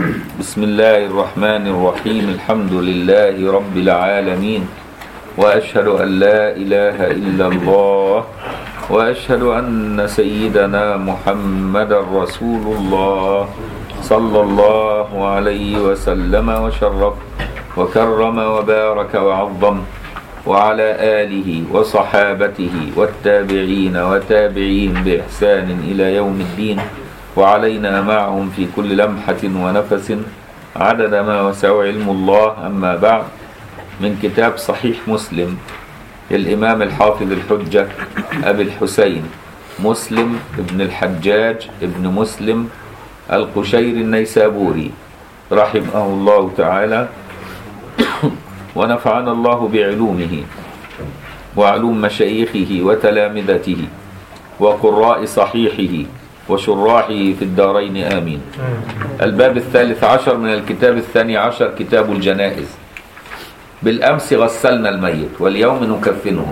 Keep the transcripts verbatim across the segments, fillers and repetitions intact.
بسم الله الرحمن الرحيم. الحمد لله رب العالمين، وأشهد أن لا إله إلا الله، وأشهد أن سيدنا محمد رسول الله صلى الله عليه وسلم وشرف وكرم وبارك وعظم، وعلى آله وصحابته والتابعين وتابعين بإحسان إلى يوم الدين، وعلينا معهم في كل لمحة ونفس عدد ما وسع علم الله. أما بعد، من كتاب صحيح مسلم الإمام الحافظ الحجة أبي الحسين مسلم ابن الحجاج ابن مسلم القشير النيسابوري رحمه الله تعالى، ونفعنا الله بعلومه وعلوم مشايخه وتلامذته وقراء صحيحه وشراحه في الدارين آمين. الباب الثالث عشر من الكتاب الثاني عشر، كتاب الجنائز. بالأمس غسلنا الميت واليوم نكفنه.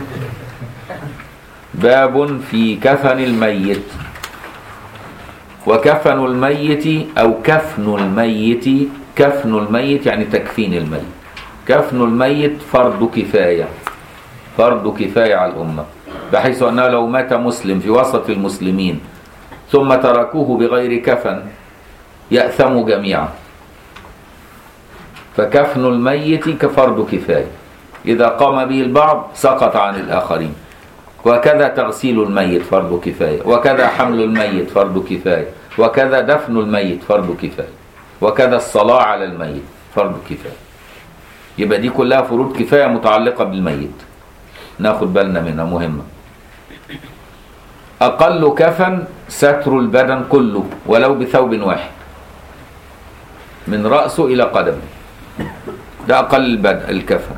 باب في كفن الميت. وكفن الميت أو كفن الميت، كفن الميت يعني تكفين الميت. كفن الميت فرض كفاية، فرض كفاية على الأمة، بحيث أنه لو مات مسلم في وسط المسلمين ثم تركوه بغير كفن يأثموا جميعا. فكفن الميت كفرض كفاية، إذا قام به البعض سقط عن الآخرين. وكذا تغسيل الميت فرض كفاية، وكذا حمل الميت فرض كفاية، وكذا دفن الميت فرض كفاية، وكذا الصلاة على الميت فرض كفاية. يبقى دي كلها فروض كفاية متعلقة بالميت، ناخد بالنا منها، مهمة. أقل كفن ستر البدن كله ولو بثوب واحد من رأسه إلى قدمه، ده أقل البدن الكفن.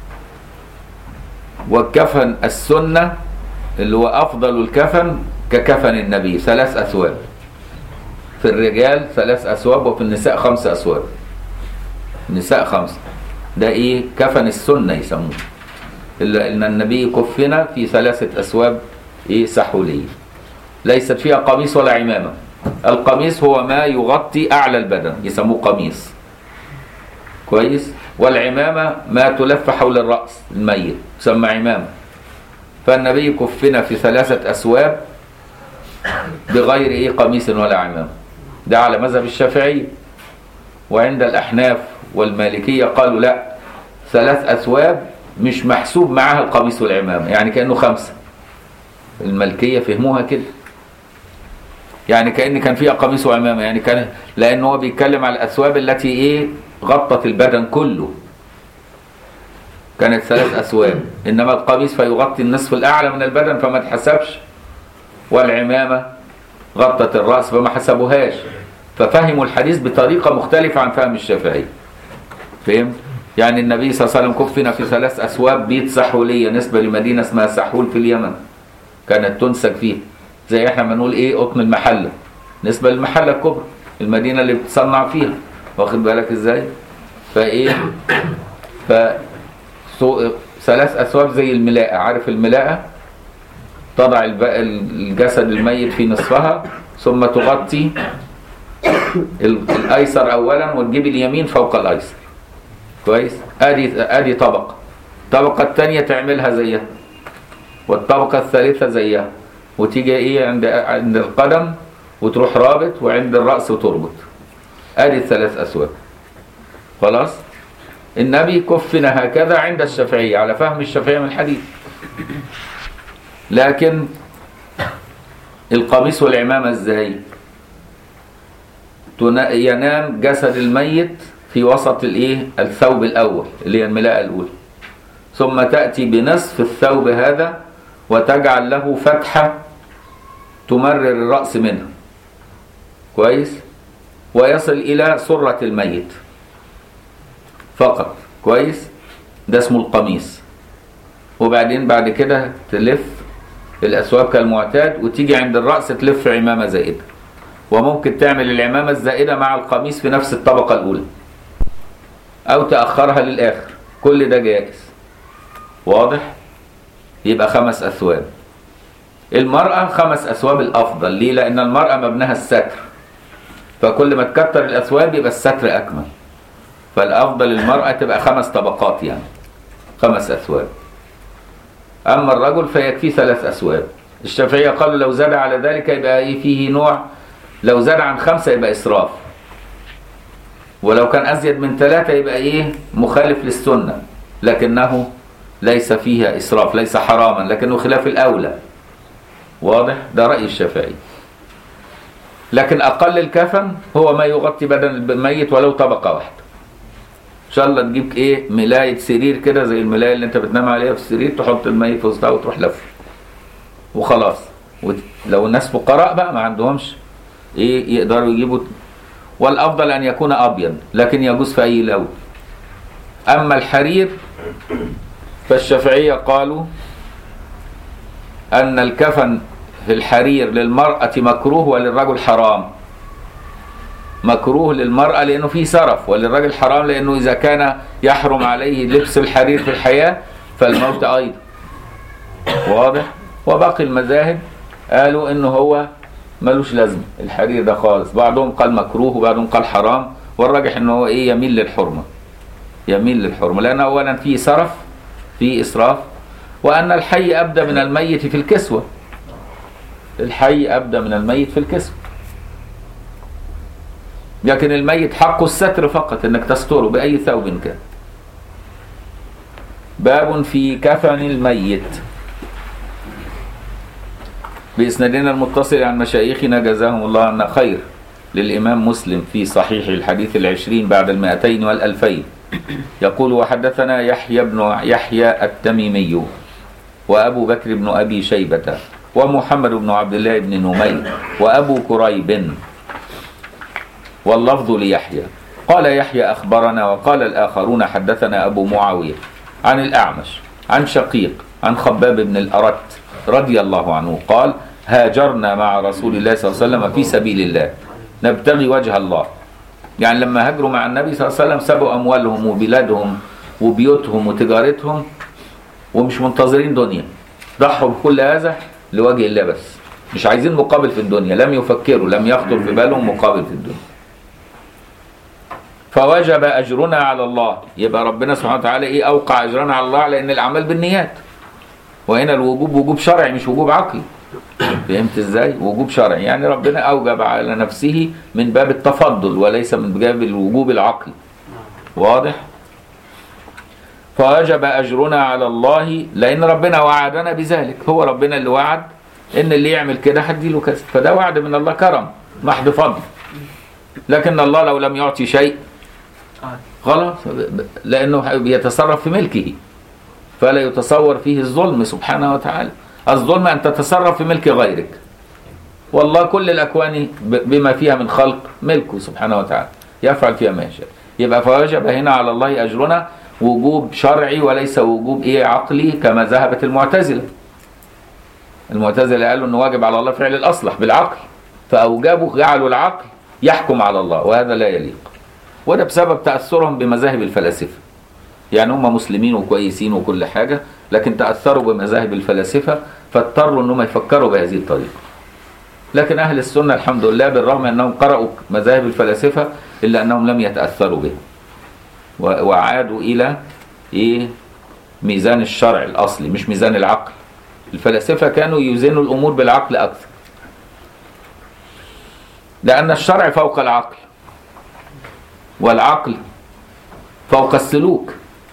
والكفن السنة اللي هو أفضل الكفن ككفن النبي، ثلاث أثواب. في الرجال ثلاث أثواب، وفي النساء خمس أثواب. النساء خمسة، ده إيه؟ كفن السنة يسموه. إلا أن النبي كفن في ثلاثة أثواب إيه؟ سحولية، ليست فيها قميص ولا عمامة. القميص هو ما يغطي أعلى البدن يسموه قميص، كويس. والعمامة ما تلف حول الرأس الميت تسمى عمامة. فالنبي كفن في ثلاثة أثواب بغير إيه؟ قميص ولا عمامة. ده على مذهب الشافعي. وعند الأحناف والمالكية قالوا لا، ثلاث أثواب مش محسوب معها القميص والعمامة، يعني كأنه خمسة. المالكية فهموها كده، يعني كأن كان فيها قميص وعمامة، يعني كان، لأنه هو بيتكلم على الأثواب التي إيه؟ غطت البدن كله، كانت ثلاث أثواب. إنما القميص فيغطي النصف الأعلى من البدن فما تحسبش، والعمامة غطت الرأس فما حسبوهاش. ففهموا الحديث بطريقة مختلفة عن فهم الشافعي. فهم؟ يعني النبي صلى الله عليه وسلم كفن في ثلاث أثواب بيت سحولية نسبة لمدينة اسمها سحول في اليمن، كانت تنسج فيه، زي احنا بنقول ايه؟ قطن المحلة، نسبة للمحلة الكبرى، المدينة اللي بتصنع فيها، واخد بالك ازاي؟ فايه؟ ف ثلاث أثواب زي الملاءة، عارف الملاءة؟ تضع الجسد الميت في نصفها ثم تغطي الأيسر أولا وتجيب اليمين فوق الأيسر، كويس. ادي ادي طبقة. الطبقة الثانية تعملها زيها، والطبقة الثالثة زيها، وتيجي ايه عند عند القدم وتروح رابط، وعند الرأس وتربط. ادي الثلاث أثواب. خلاص. النبي كفن هكذا عند الشافعية على فهم الشافعية من الحديث. لكن القميص والعمامة ازاي؟ ينام جسد الميت في وسط الايه؟ الثوب الاول اللي هي الملاءة الاولى، ثم تأتي بنصف الثوب هذا وتجعل له فتحة تمرر الرأس منها، كويس، ويصل إلى سرة الميت فقط، كويس. ده اسمه القميص. وبعدين بعد كده تلف الأثواب كالمعتاد، وتيجي عند الرأس تلف عمامة زائدة، وممكن تعمل العمامة الزائدة مع القميص في نفس الطبقة الأولى، أو تأخرها للآخر، كل ده جائز. واضح؟ يبقى خمس أثواب. المرأة خمس أثواب الأفضل، ليه؟ لأن المرأة مبناها الستر، فكل ما تكتر الأثواب يبقى الستر أكمل. فالأفضل المرأة تبقى خمس طبقات، يعني خمس أثواب. أما الرجل فيكفي ثلاث أثواب. الشافعية قالوا لو زاد على ذلك يبقى إيه فيه نوع، لو زاد عن خمسة يبقى إسراف، ولو كان أزيد من ثلاثة يبقى إيه مخالف للسنة، لكنه ليس فيها إسراف، ليس حراما، لكنه خلاف الأولى. واضح؟ ده رأي الشافعي. لكن أقل الكفن هو ما يغطي بدن الميت ولو طبقة واحدة. إن شاء الله تجيب إيه ملاية سرير كده زي الملاية اللي أنت بتنام عليها في السرير، تحط الميت في وسطها وتروح لفه وخلاص. لو الناس فقراء بقى ما عندهمش إيه يقدروا يجيبوا. والأفضل أن يكون أبيض، لكن يجوز في أي لون. أما الحرير فالشافعية قالوا أن الكفن في الحرير للمرأة مكروه وللرجل حرام. مكروه للمرأة لأنه فيه سرف، وللرجل حرام لأنه إذا كان يحرم عليه لبس الحرير في الحياة فالموت أيضا. واضح؟ وباقي المذاهب قالوا إنه هو ملوش لازمة الحرير ده خالص. بعضهم قال مكروه وبعضهم قال حرام، والراجح إنه هو إيه يميل للحرمة، يميل للحرمة، لأن أولا فيه سرف، فيه إسراف، وأن الحي أبدى من الميت في الكسوة. الحي أبدى من الميت في الكسوة، لكن الميت حقه الستر فقط، انك تستره بأي ثوب كان. باب في كفن الميت. بإسنادنا المتصل عن مشايخنا جزاهم الله عنا خير للإمام مسلم في صحيح الحديث العشرين بعد المائتين والألفين، يقول وحدثنا يحيى بن يحيى التميمي وأبو بكر بن أبي شيبة ومحمد بن عبد الله بن نمير وأبو كريب، واللفظ ليحيى. قال يحيى أخبرنا، وقال الآخرون حدثنا أبو معاوية عن الأعمش عن شقيق عن خباب بن الأرت رضي الله عنه قال هاجرنا مع رسول الله صلى الله عليه وسلم في سبيل الله نبتغي وجه الله. يعني لما هاجروا مع النبي صلى الله عليه وسلم سابوا أموالهم وبلادهم وبيوتهم وتجارتهم ومش منتظرين دنيا، ضحوا بكل هذا لوجه الله بس، مش عايزين مقابل في الدنيا، لم يفكروا، لم يخطر في بالهم مقابل في الدنيا. فوجب أجرنا على الله، يبقى ربنا سبحانه وتعالى إيه أوقع أجرنا على الله، لأن الأعمال بالنيات، وهنا الوجوب وجوب شرعي مش وجوب عقلي. فهمت إزاي؟ وجوب شرعي، يعني ربنا أوجب على نفسه من باب التفضل وليس من باب الوجوب العقلي. واضح؟ فوجب أجرنا على الله لأن ربنا وعدنا بذلك، هو ربنا اللي وعد إن اللي يعمل كده هديله كذا، فده وعد من الله، كرم محض فضل. لكن الله لو لم يعطي شيء خلاص، لأنه يتصرف في ملكه، فلا يتصور فيه الظلم سبحانه وتعالى. الظلم أن تتصرف في ملك غيرك، والله كل الأكوان بما فيها من خلق ملكه سبحانه وتعالى، يفعل فيها ما يشاء. يبقى فوجب هنا على الله أجرنا وجوب شرعي وليس وجوب إيه عقلي كما ذهبت المعتزلة. المعتزلة قالوا أنه واجب على الله فعل الأصلح بالعقل، فأوجبوا جعلوا العقل يحكم على الله، وهذا لا يليق. وده بسبب تأثرهم بمذاهب الفلاسفة. يعني هم مسلمين وكويسين وكل حاجة، لكن تأثروا بمذاهب الفلاسفة فاضطروا أنهم يفكروا بهذه الطريقة. لكن أهل السنة الحمد لله بالرغم أنهم قرأوا مذاهب الفلاسفة إلا أنهم لم يتأثروا بها، وعادوا إلى إيه ميزان الشرع الأصلي مش ميزان العقل. الفلاسفة كانوا يوزنوا الأمور بالعقل أكثر، لأن الشرع فوق العقل والعقل فوق السلوك.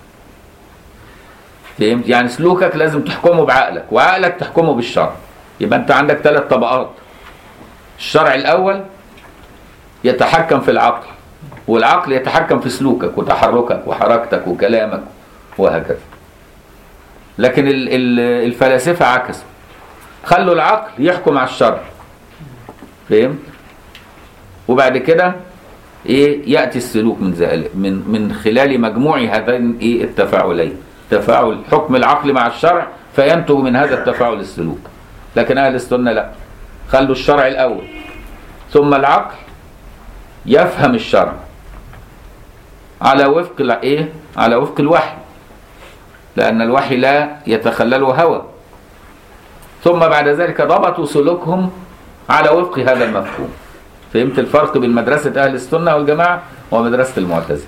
فهمت؟ يعني سلوكك لازم تحكمه بعقلك، وعقلك تحكمه بالشرع. يبقى أنت عندك ثلاث طبقات. الشرع الأول يتحكم في العقل، والعقل يتحكم في سلوكك وتحركك وحركتك وكلامك وهكذا. لكن الفلاسفة عكسوا، خلوا العقل يحكم على الشرع. فهمت؟ وبعد كده ايه ياتي السلوك من ذلك من من خلال مجموع هذين ايه التفاعلين، تفاعل حكم العقل مع الشرع فينتج من هذا التفاعل السلوك. لكن اهل السنه لا، خلوا الشرع الاول ثم العقل يفهم الشرع على وفق الايه على وفق الوحي، لان الوحي لا يتخلله هوى. ثم بعد ذلك ضبطوا سلوكهم على وفق هذا المفهوم. فهمت الفرق بين مدرسة أهل السنة والجماعة ومدرسة المعتزلة؟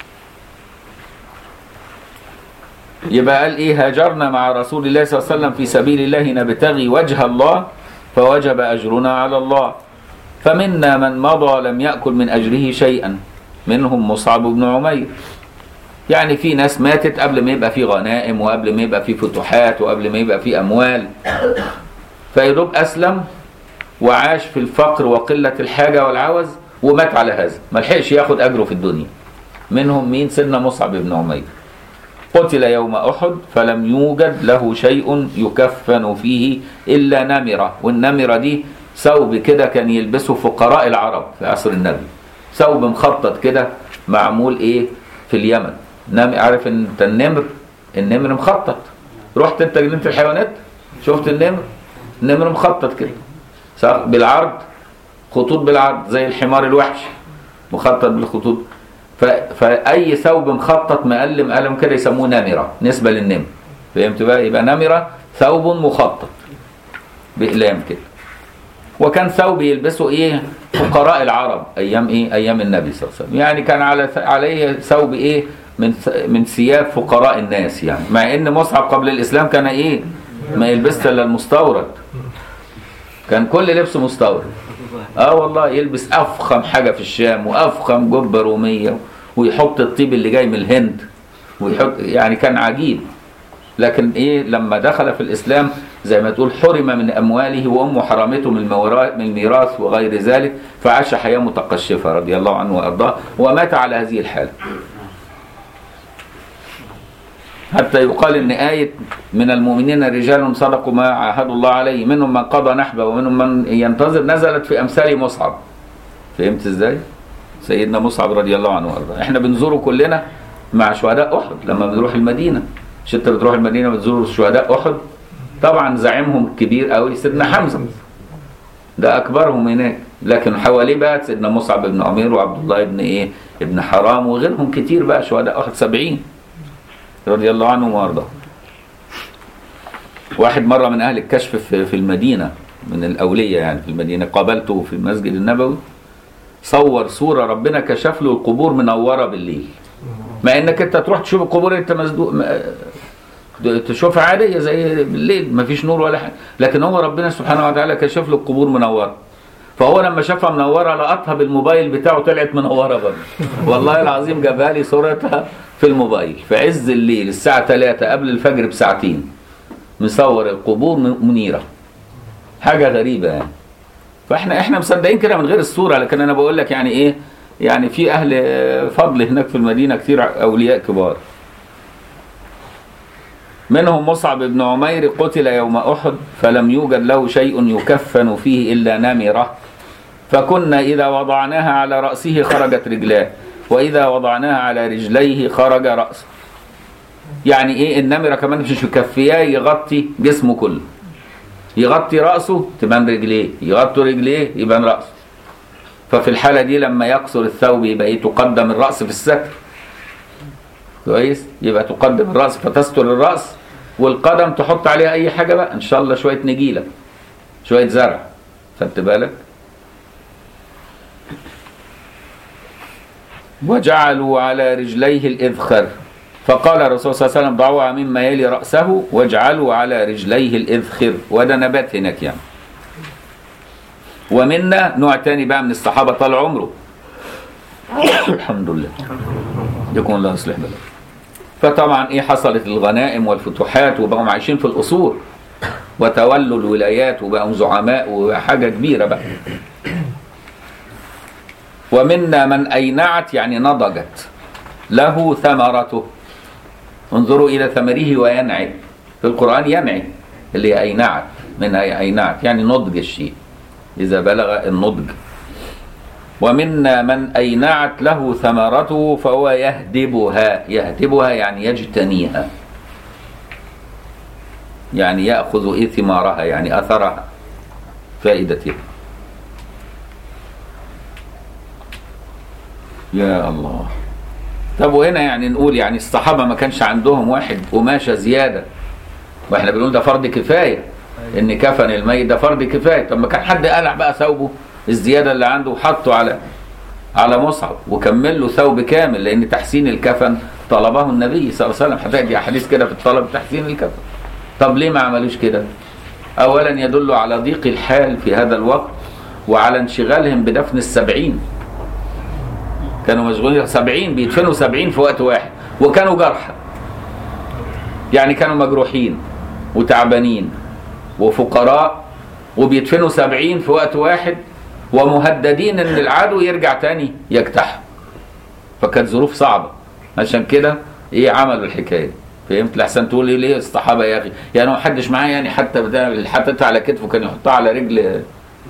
يبقى قال إيه؟ هاجرنا مع رسول الله صلى الله عليه وسلم في سبيل الله نبتغي وجه الله فوجب أجرنا على الله. فمنا من مضى لم يأكل من أجره شيئا، منهم مصعب بن عمير. يعني في ناس ماتت قبل ما يبقى في غنائم وقبل ما يبقى في فتوحات وقبل ما يبقى في أموال، فيدوب أسلم وعاش في الفقر وقلة الحاجة والعوز ومات على هذا، ما لحقش ياخد أجره في الدنيا. منهم مين؟ سيدنا مصعب بن عمير، قتل يوم أحد فلم يوجد له شيء يكفن فيه إلا نمرة. والنمرة دي ثوب كده كان يلبسه فقراء العرب في عصر النبي، ثوب مخطط كده معمول إيه في اليمن. عارف انت النمر؟ النمر مخطط. رحت انت جنينة الحيوانات شفت النمر؟ النمر مخطط كده صح بالعرض، خطوط بالعرض زي الحمار الوحش مخطط بالخطوط. ف... فأي ثوب مخطط مقلم قلم كده يسموه نمرة نسبة للنمر. فهمت بقى؟ يبقى نمرة ثوب مخطط بإقلام كده. وكان ثوب يلبسه ايه فقراء العرب ايام ايه ايام النبي صلى الله عليه وسلم. يعني كان على عليه ثوب ايه من من ثياب فقراء الناس. يعني مع ان مصعب قبل الاسلام كان ايه ما يلبسش الا المستورد، كان كل لبسه مستورد. اه والله يلبس افخم حاجه في الشام وافخم جبه روميه ويحط الطيب اللي جاي من الهند ويحط، يعني كان عجيب. لكن ايه لما دخل في الاسلام زي ما تقول حرم من امواله وامه حرمته من الميراث وغير ذلك، فعاش حياه متقشفه رضي الله عنه وارضاه ومات على هذه الحاله. حتى يقال ان آية من المؤمنين رجال صدقوا ما عاهدوا الله عليه منهم من قضى نحبه ومنهم من ينتظر نزلت في امثال مصعب. فهمت ازاي؟ سيدنا مصعب رضي الله عنه وارضاه احنا بنزوره كلنا مع شهداء احد لما بنروح المدينه. مش انت بتروح المدينه بتزور شهداء احد؟ طبعا زعيمهم كبير قوي سيدنا حمزه، ده اكبرهم هناك، لكن حواليه بقى سيدنا مصعب بن عمير وعبد الله بن ايه ابن حرام وغيرهم كتير بقى شهداء احد سبعين رضي الله عنهم وارضاه. واحد مره من اهل الكشف في المدينه من الاوليه يعني في المدينه قابلته في المسجد النبوي، صور صوره ربنا كشف له القبور منوره بالليل. مع انك انت تروح تشوف القبور انت مسدوق تشوفها عاديه زي بالليل ما فيش نور ولا حاجه، لكن هو ربنا سبحانه وتعالى كشف له القبور منوره. فهو لما شافها منوره لقطها بالموبايل بتاعه طلعت منوره برضه. والله العظيم جابها لي صورتها في الموبايل في عز الليل الساعه ثلاثة قبل الفجر بساعتين، مصور القبور منيره. حاجه غريبه يعني. فاحنا احنا مصدقين كده من غير الصوره، لكن انا بقول لك يعني ايه يعني في اهل فضل هناك في المدينه كتير اولياء كبار. منهم مصعب بن عمير قتل يوم احد فلم يوجد له شيء يكفن فيه الا نمره، فكنا اذا وضعناها على راسه خرجت رجلاه واذا وضعناها على رجليه خرج راسه. يعني ايه النمره كمان مش مكفياه يغطي جسمه كله، يغطي راسه تبان رجليه، يغطي رجليه يبان راسه. ففي الحاله دي لما يقصر الثوب يبقى ايه تقدم الراس في الستر كويس، يبقى تقدم الراس فتستر الراس، والقدم تحط عليها اي حاجه بقى ان شاء الله شويه نجيله شويه زرع. خدت بالك؟ وجعلوا على رجليه الاذخر، فقال الرسول صلى الله عليه وسلم ضعوها مما يلي راسه واجعلوا على رجليه الاذخر، وده نبات هناك يعني. ومنا نوع تاني بقى من الصحابه طال عمره الحمد لله يكون الله يصلح بالك. فطبعا ايه حصلت الغنائم والفتوحات وبقوا عايشين في القصور وتولوا الولايات وبقوا زعماء وحاجه كبيره بقى. ومنا من اينعت يعني نضجت له ثمرته. انظروا الى ثمره وينعي، في القران ينعي اللي هي اينعت، من اينعت يعني نضج الشيء اذا بلغ النضج. ومنا من أينعت له ثمرته فهو يهدبها، يهدبها يعني يجتنيها، يعني يأخذ إيه ثمارها يعني أثرها فائدتها. يا الله. طب وهنا يعني نقول يعني الصحابة ما كانش عندهم واحد قماشة زيادة، واحنا بنقول ده فرض كفاية ان كفن الميت ده فرض كفاية. طب ما كان حد قلع بقى ثوبه الزيادة اللي عنده وحطه على على مصعب وكمل له ثوب كامل، لأن تحسين الكفن طلبه النبي صلى الله عليه وسلم. هتأتي أحاديث كده في الطلب تحسين الكفن. طب ليه ما عملوش كده؟ أولا يدل على ضيق الحال في هذا الوقت وعلى انشغالهم بدفن السبعين. كانوا مشغولين سبعين، بيدفنوا سبعين في وقت واحد، وكانوا جرحى، يعني كانوا مجروحين وتعبانين وفقراء، وبيدفنوا سبعين في وقت واحد، ومهددين ان العدو يرجع تاني يجتاحهم. فكانت ظروف صعبة، عشان كده ايه عملوا الحكاية. فهمت؟ لحسن تقول لي ليه الصحابة يا اخي؟ يعني ما حدش معاه، يعني حتى اللي حطيتها على كتفه كان يحطها على رجل،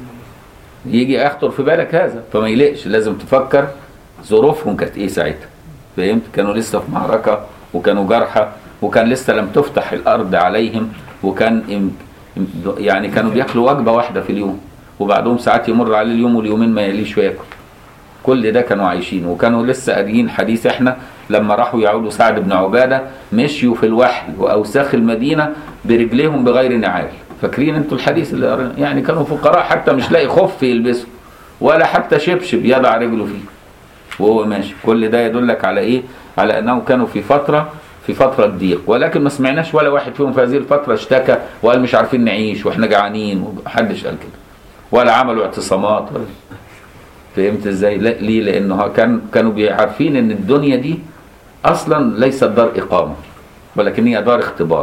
يجي يخطر في بالك هذا؟ فما يلقش، لازم تفكر ظروفهم كانت ايه ساعتها. فهمت؟ كانوا لسه في معركة، وكانوا جرحى، وكان لسه لم تفتح الارض عليهم، وكان يعني كانوا بياكلوا وجبة واحدة في اليوم، وبعدهم ساعات يمر عليه اليوم واليومين ما يليش وياكل. كل ده كانوا عايشين، وكانوا لسه قاريين حديث احنا لما راحوا يعودوا سعد بن عبادة مشيوا في الوحل واوساخ المدينة برجليهم بغير نعال. فاكرين انتوا الحديث اللي قرينا؟ يعني كانوا فقراء، حتى مش لاقي خف يلبسه ولا حتى شبشب يضع رجله فيه وهو ماشي. كل ده يدلك على ايه؟ على انهم كانوا في فترة في فترة ضيق. ولكن ما سمعناش ولا واحد فيهم في هذه الفترة اشتكى وقال مش عارفين نعيش واحنا جعانين، ومحدش قال كده، ولا عملوا اعتصامات ولا. فهمت ازاي؟ لا، ليه؟ لانه كان كانوا عارفين ان الدنيا دي اصلا ليست دار اقامة، ولكن هي دار اختبار.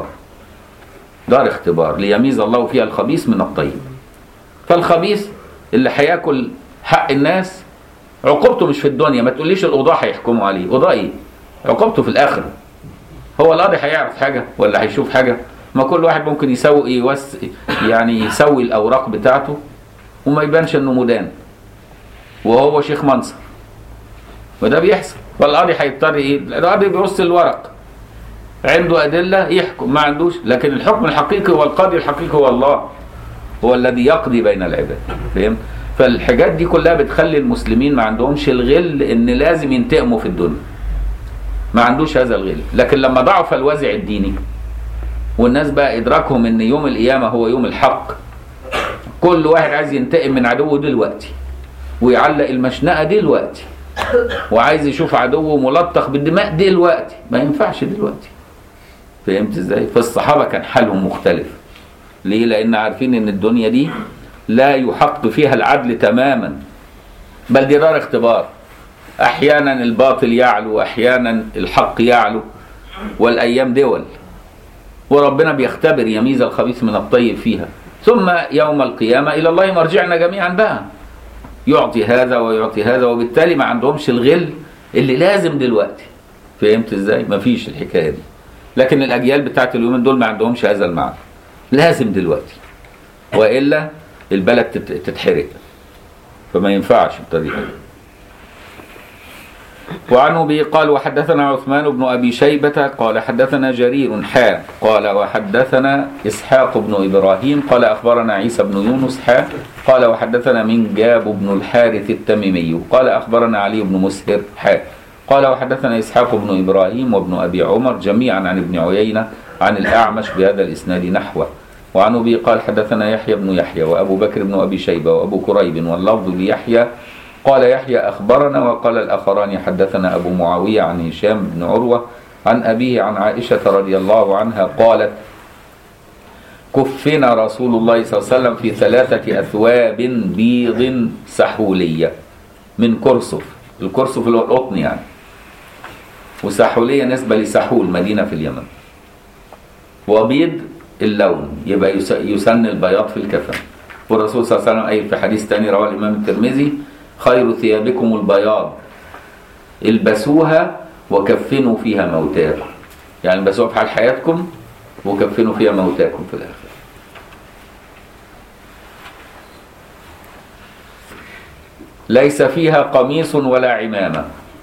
دار اختبار ليميز الله فيها الخبيث من الطيب. فالخبيث اللي هياكل حق الناس عقوبته مش في الدنيا. ما تقوليش القضاة هيحكموا عليه، قضاء ايه؟ عقوبته في الاخره. هو القاضي هيعرف حاجه ولا هيشوف حاجه؟ ما كل واحد ممكن يسوي يوس يعني يسوي الاوراق بتاعته وما يبانش انه مدان وهو شيخ منصر، وده بيحصل. فالقاضي هيضطر ايه؟ القاضي بيبص الورق، عنده ادله يحكم، ما عندوش. لكن الحكم الحقيقي والقاضي الحقيقي هو الله، هو الذي يقضي بين العباد. فهمت؟ فالحاجات دي كلها بتخلي المسلمين ما عندهمش الغل ان لازم ينتقموا في الدنيا، ما عندوش هذا الغل. لكن لما ضعف الوازع الديني والناس بقى ادراكهم ان يوم القيامه هو يوم الحق، كل واحد عايز ينتقم من عدوه دلوقتي ويعلق المشنقه دلوقتي، وعايز يشوف عدوه ملطخ بالدماء دلوقتي، ما ينفعش دلوقتي. فهمت ازاي؟ فالصحابه كان حالهم مختلف. ليه؟ لان عارفين ان الدنيا دي لا يحق فيها العدل تماما، بل دي دار اختبار. احيانا الباطل يعلو واحيانا الحق يعلو، والايام دول، وربنا بيختبر يميز الخبيث من الطيب فيها. ثم يوم القيامه الى الله مرجعنا جميعا بقى، يعطي هذا ويعطي هذا، وبالتالي ما عندهمش الغل اللي لازم دلوقتي. فهمت ازاي؟ ما فيش الحكايه دي. لكن الاجيال بتاعت اليومين دول ما عندهمش هذا المعنى، لازم دلوقتي والا البلد تتحرق، فما ينفعش بطريقه. وعنه به قال وحدثنا عثمان بن أبي شيبة قال حدثنا جرير حا قال وحدثنا إسحاق بن إبراهيم قال أخبرنا عيسى بن يونس حا قال وحدثنا من جاب بن الحارث التميمي قال أخبرنا علي بن مسهر حا قال وحدثنا إسحاق بن إبراهيم وابن أبي عمر جميعا عن ابن عيينة عن الأعمش بهذا الإسناد نحوه. وعنه به قال حدثنا يحيى بن يحيى وأبو بكر بن أبي شيبة وأبو كريب واللفظ ليحيى قال يحيى أخبرنا وقال الآخران حدثنا أبو معاوية عن هشام بن عروة عن أبيه عن عائشة رضي الله عنها قالت كفنا رسول الله صلى الله عليه وسلم في ثلاثة أثواب بيض سحولية من كرسف. الكرسف اللي هو القطن يعني، وسحولية نسبة لسحول مدينة في اليمن. وبيض اللون يبقى يسن البياض في الكفن. والرسول صلى الله عليه وسلم أي في حديث تاني رواه الإمام الترمذي خير ثيابكم البياض البسوها وكفنوا فيها موتاكم، يعني البسوها في حال حياتكم وكفنوا فيها موتاكم في الآخر. ليس فيها قميص ولا عمامة.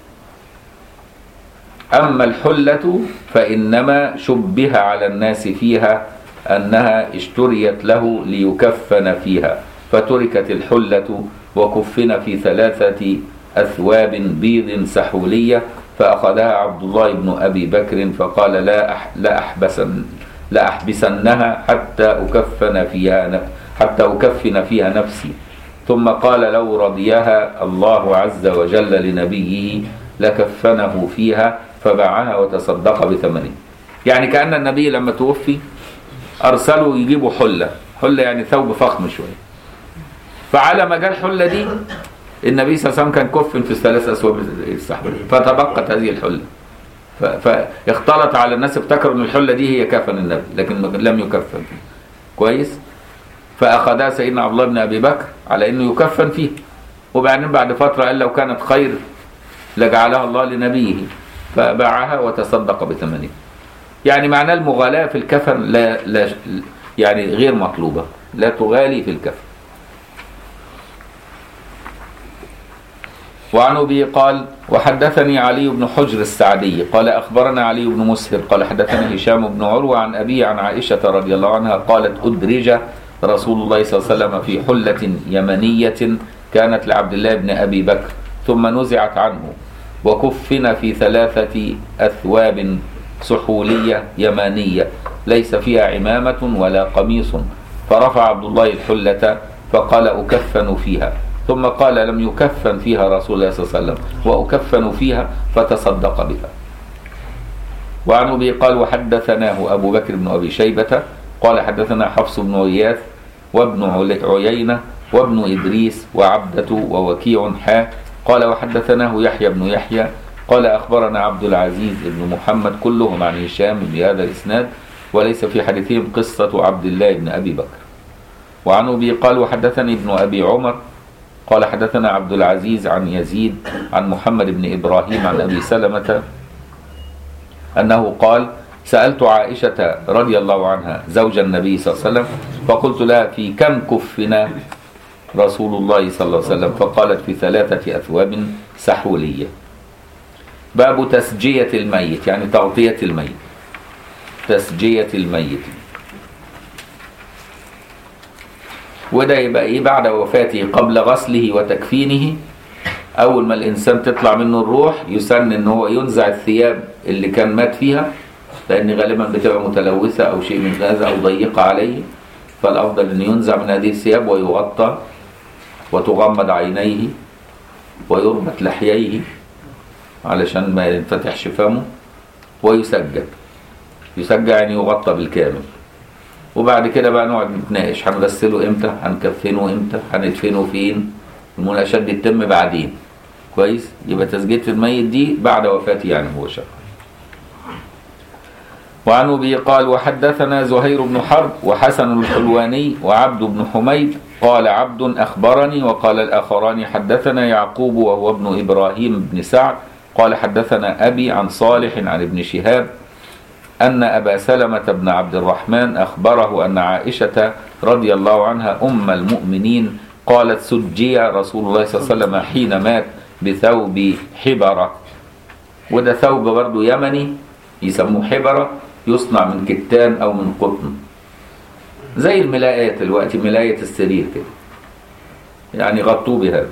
أما الحلة فإنما شبه على الناس فيها أنها اشتريت له ليكفن فيها، فتركت الحلة وكفن في ثلاثة أثواب بيض سحولية. فأخذها عبد الله بن أبي بكر فقال لا أح لا أحبسن لا أحبسنها حتى أكفن فيها حتى أكفن فيها نفسي. ثم قال لو رضيها الله عز وجل لنبيه لكفنه فيها فباعها وتصدق بثمنه. يعني كأن النبي لما توفي أرسلوا يجيبوا حلة، حلة يعني ثوب فخم شوية، فعلى ما جاء الحلة دي النبي صلى الله عليه وسلم كان كفن في الثلاث أثواب الصحبة، فتبقت هذه الحلة، فاختلط على الناس، افتكروا ان الحلة دي هي كفن النبي لكن لم يكفن فيه. كويس. فأخذها سيدنا عبد الله بن أبي بكر على انه يكفن فيه، وبعدين بعد فترة قال لو كانت خير لجعلها الله لنبيه فباعها وتصدق بثمنها. يعني معناه المغالاة في الكفن لا, لا يعني غير مطلوبة، لا تغالي في الكفن. وعن أبي قال وحدثني علي بن حجر السعدي قال أخبرنا علي بن مسهر قال حدثنا هشام بن عروة عن أبي عن عائشة رضي الله عنها قالت أدرج رسول الله صلى الله عليه وسلم في حلة يمنية كانت لعبد الله بن أبي بكر ثم نزعت عنه، وكفن في ثلاثة أثواب سحولية يمانية ليس فيها عمامة ولا قميص، فرفع عبد الله الحلة فقال أكفن فيها، ثم قال لم يكفن فيها رسول الله صلى الله عليه وسلم وأكفن فيها فتصدق بها. وعن أبي قال وحدثناه أبو بكر بن أبي شيبة قال حدثنا حفص بن غياث وابن عيينة وابن إدريس وعبدة ووكيع حا قال وحدثناه يحيى بن يحيى قال أخبرنا عبد العزيز بن محمد كلهم عن هشام بهذا الإسناد وليس في حديثهم قصة عبد الله بن أبي بكر. وعن أبي قال وحدثني ابن أبي عمر قال حدثنا عبد العزيز عن يزيد عن محمد بن إبراهيم عن أبي سلمة أنه قال سألت عائشة رضي الله عنها زوج النبي صلى الله عليه وسلم فقلت لها في كم كفنا رسول الله صلى الله عليه وسلم؟ فقالت في ثلاثة أثواب سحولية. باب تسجية الميت يعني تغطية الميت، تسجية الميت، وده يبقى ايه بعد وفاته قبل غسله وتكفينه. اول ما الانسان تطلع منه الروح يسن ان هو ينزع الثياب اللي كان مات فيها، لان غالبا بتبقى متلوثة او شيء من هذا او ضيقة عليه، فالافضل ان ينزع من هذه الثياب ويغطى وتغمض عينيه ويربط لحييه علشان ما ينفتحش فمه، ويسجد، يسجد يعني يغطى بالكامل. وبعد كده بقى نقعد نتناقش هنغسله امتى، هنكفنه امتى، هندفنه فين، المناقشات دي تتم بعدين. كويس. يبقى تسجية الميت دي بعد وفاته يعني هو شغال. وعن أبي قال وحدثنا زهير بن حرب وحسن الحلواني وعبد بن حميد قال عبد أخبرني وقال الآخران حدثنا يعقوب وهو ابن إبراهيم بن سعد قال حدثنا أبي عن صالح عن ابن شهاب أن أبا سلمة بن عبد الرحمن أخبره أن عائشة رضي الله عنها أم المؤمنين قالت سجي رسول الله صلى الله عليه وسلم حين مات بثوب حبرة، وده ثوب برضو يمني يسموه حبرة، يصنع من كتان أو من قطن زي الملايات الوقت، ملاية السرير كده يعني غطوه بهذا.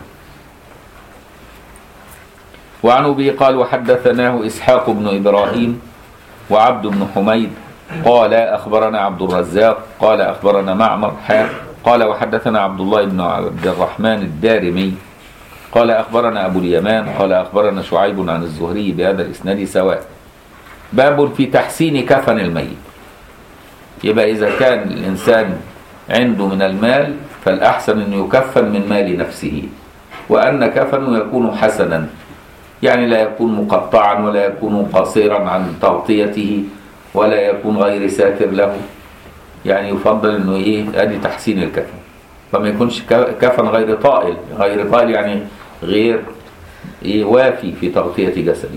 وعن أبي قال وحدثناه إسحاق بن إبراهيم وعبد بن حميد قال أخبرنا عبد الرزاق قال أخبرنا معمر حا قال وحدثنا عبد الله بن عبد الرحمن الدارمي قال أخبرنا أبو اليمان قال أخبرنا شعيب عن الزهري بهذا الإسناد سواء. باب في تحسين كفن الميت. يبقى إذا كان الإنسان عنده من المال فالأحسن أن يكفن من مال نفسه، وأن كفنه يكون حسنا، يعني لا يكون مقطعا ولا يكون قصيرا عن تغطيته ولا يكون غير ساتر له، يعني يفضل أنه إيه أدي تحسين الكفن، فما يكونش كفن غير طائل، غير طائل يعني غير إيه وافي في تغطية جسده.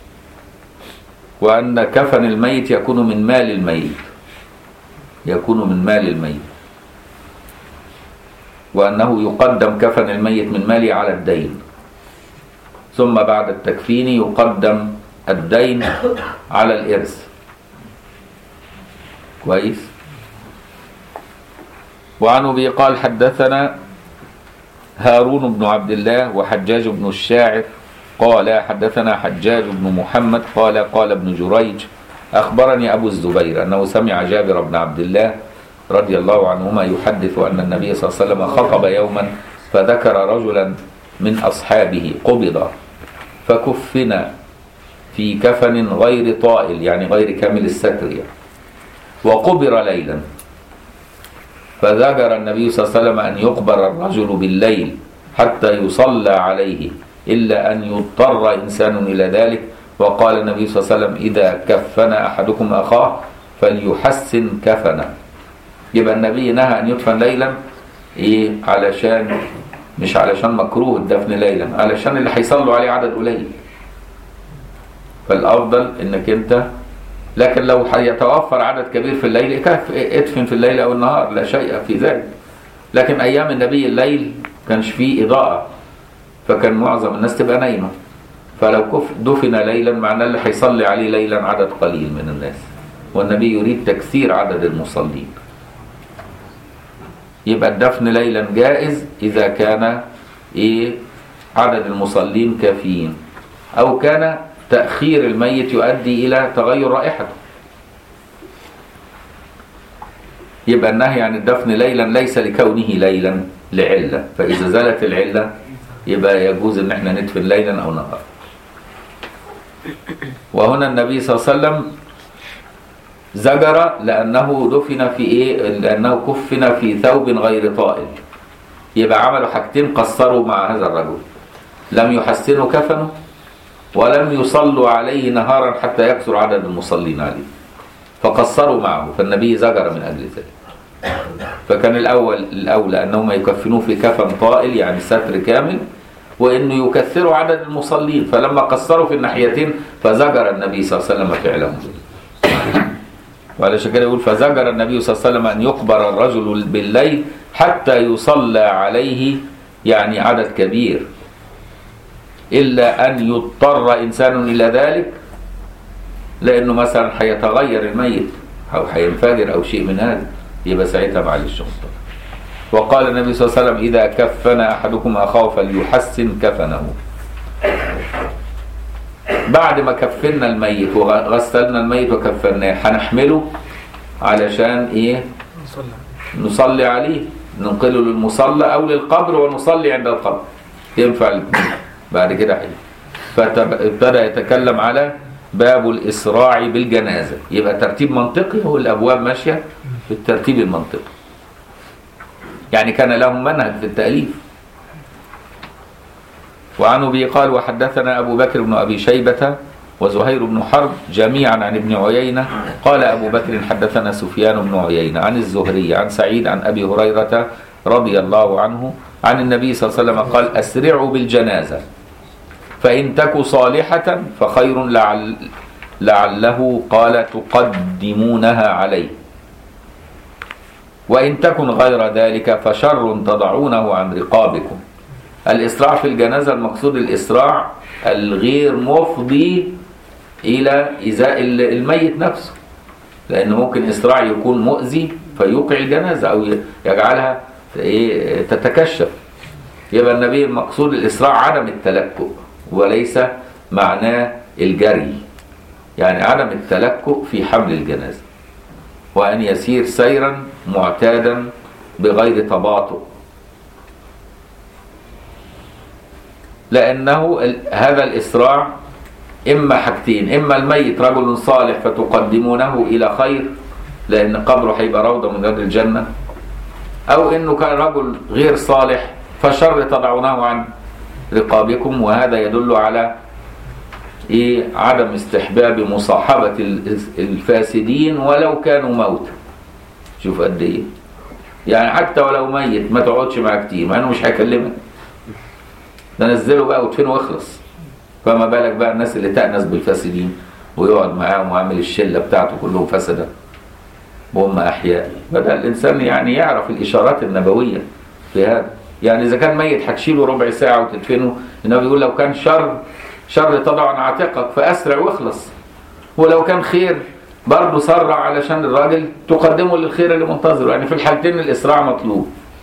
وأن كفن الميت يكون من مال الميت، يكون من مال الميت، وأنه يقدم كفن الميت من ماله على الدين، ثم بعد التكفين يقدم الدين على الإرث. كويس. وعن أبي قال حدثنا هارون بن عبد الله وحجاج بن الشاعر قال حدثنا حجاج بن محمد قال قال ابن جريج أخبرني أبو الزبير أنه سمع جابر بن عبد الله رضي الله عنهما يحدث أن النبي صلى الله عليه وسلم خطب يوما فذكر رجلا من أصحابه قبض فكفن في كفن غير طائل، يعني غير كامل الستر يعني، وقبر ليلا، فزجر النبي صلى الله عليه وسلم أن يقبر الرجل بالليل حتى يصلى عليه إلا أن يضطر إنسان إلى ذلك. وقال النبي صلى الله عليه وسلم إذا كفن أحدكم أخاه فليحسن كفنه. يبقى النبي نهى أن يدفن ليلا إيه؟ علشان مش علشان مكروه الدفن ليلا، علشان اللي هيصلوا عليه عدد قليل. فالأفضل إنك أنت، لكن لو هيتوفر عدد كبير في الليل ادفن في الليل أو النهار، لا شيء في ذلك. لكن أيام النبي الليل كانش فيه إضاءة، فكان معظم الناس تبقى نايمة، فلو دفن ليلا معناه اللي هيصلي عليه ليلا عدد قليل من الناس، والنبي يريد تكثير عدد المصلين. يبقى الدفن ليلا جائز إذا كان إيه عدد المصلين كافيين، أو كان تأخير الميت يؤدي إلى تغير رائحته. يبقى النهي عن الدفن ليلا ليس لكونه ليلا لعلة، فإذا زالت العلة يبقى يجوز ان احنا ندفن ليلا او نهارا. وهنا النبي صلى الله عليه وسلم زجر لأنه دفن في إيه؟ لأنه كفن في ثوب غير طائل. يبقى عملوا حاجتين قصروا مع هذا الرجل، لم يحسنوا كفنه ولم يصلوا عليه نهارا حتى يكثر عدد المصلين عليه، فقصروا معه، فالنبي زجر من أجل ذلك. فكان الأول الأولى أنهم يكفنوه في كفن طائل يعني ستر كامل، وإنه يكثروا عدد المصلين، فلما قصروا في الناحيتين فزجر النبي صلى الله عليه وسلم فعلهم. وعلى شكل يقول فزجر النبي صلى الله عليه وسلم أن يقبر الرجل بالليل حتى يصلى عليه، يعني عدد كبير، إلا أن يضطر إنسان إلى ذلك، لأنه مثلا هيتغير الميت أو هينفجر أو شيء من هذا، يبقى ساعتها معلش مضطر. وقال النبي صلى الله عليه وسلم إذا كفن أحدكم أخاه فليحسن كفنه. بعد ما كفنا الميت وغسلنا الميت وكفناه هنحمله علشان إيه؟ نصلي عليه، ننقله للمصلى أو للقبر ونصلي عند القبر، ينفع بعد كده حلو. فابتدى يتكلم على باب الإسراع بالجنازة، يبقى ترتيب منطقي، هو الأبواب ماشية بالترتيب المنطقي، يعني كان لهم منهج في التأليف. وعن أبي قال وحدثنا أبو بكر بن أبي شيبة وزهير بن حرب جميعا عن ابن عيينة قال أبو بكر حدثنا سفيان بن عيينة عن الزهري عن سعيد عن أبي هريرة رضي الله عنه عن النبي صلى الله عليه وسلم قال أسرعوا بالجنازة فإن تك صالحة فخير لعل لعله قال تقدمونها عليه، وإن تكن غير ذلك فشر تضعونه عن رقابكم. الإسراع في الجنازة المقصود الإسراع الغير مفضي إلى إزاء الميت نفسه، لأنه ممكن إسراع يكون مؤذي فيوقع الجنازة أو يجعلها تتكشف. يبقى النبي المقصود الإسراع عدم التلكؤ، وليس معناه الجري، يعني عدم التلكؤ في حمل الجنازة، وأن يسير سيرا معتادا بغير تباطؤ، لأنه هذا الإسراع إما حاجتين: إما الميت رجل صالح فتقدمونه إلى خير لأن قبره هيبقى روضة من رياض الجنة، أو إنه كان رجل غير صالح فشر تضعونه عن رقابكم. وهذا يدل على إيه؟ عدم استحباب مصاحبة الفاسدين ولو كانوا موتى. شوف قد إيه، يعني حتى ولو ميت ما تقعدش معاه كتير، مع إنه مش هيكلمك، ده نزله بقى وتفنه واخلص. فما بالك بقى الناس اللي تأنس بالفاسدين ويقعد معاهم وعامل الشلة بتاعته كلهم فسدة وهم أحياء. بدأ الإنسان يعني يعرف الإشارات النبوية في هذا. يعني إذا كان ميت هتشيله ربع ساعة وتدفنه، النبي يقول لو كان شر شر تضع عن عاتقك فأسرع واخلص، ولو كان خير برضه سرع علشان الراجل تقدمه للخير اللي منتظره. يعني في الحالتين الإسراع مطلوب.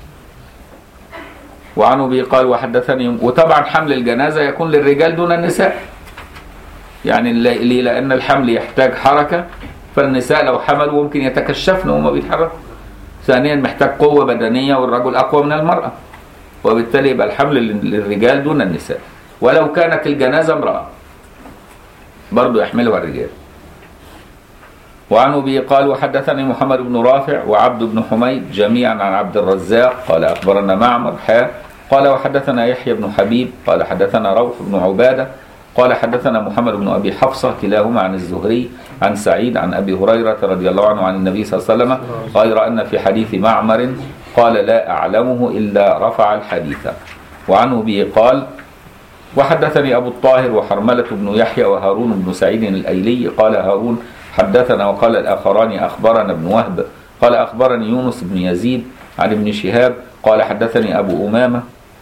وعن أبي قال وحدثني. وطبعا حمل الجنازة يكون للرجال دون النساء، يعني ليه؟ لأن الحمل يحتاج حركة، فالنساء لو حملوا ممكن يتكشفن وما بيتحركوا. ثانيا محتاج قوة بدنية، والرجل أقوى من المرأة، وبالتالي يبقى الحمل للرجال دون النساء. ولو كانت الجنازة امرأة برضو يحملها الرجال. وعن أبي قال وحدثني محمد بن رافع وعبد بن حميد جميعا عن عبد الرزاق قال أخبرنا معمر حا قال وحدثنا يحيى بن حبيب قال حدثنا روح بن عبادة قال حدثنا محمد بن أبي حفصة كلاهما عن الزهري عن سعيد عن أبي هريرة رضي الله عنه عن النبي صلى الله عليه وسلم غير أن في حديث معمر قال لا أعلمه إلا رفع الحديث. وعنه به قال وحدثني أبو الطاهر وحرملة بن يحيى وهارون بن سعيد الأيلي قال هارون حدثنا وقال الآخران أخبرنا ابن وهب قال أخبرني يونس بن يزيد عن ابن شهاب قال حدثني أبو أمامة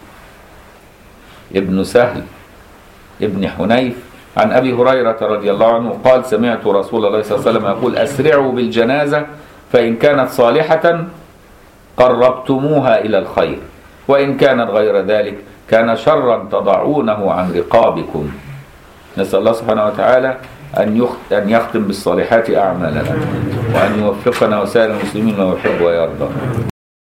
ابن سهل ابن حنيف عن أبي هريرة رضي الله عنه قال سمعت رسول الله صلى الله عليه وسلم يقول أسرعوا بالجنازة فإن كانت صالحة قربتموها إلى الخير وإن كانت غير ذلك كان شرا تضعونه عن رقابكم. نسأل الله سبحانه وتعالى أن يختم بالصالحات أعمالنا وأن يوفقنا وسائر المسلمين ما يحب ويرضى.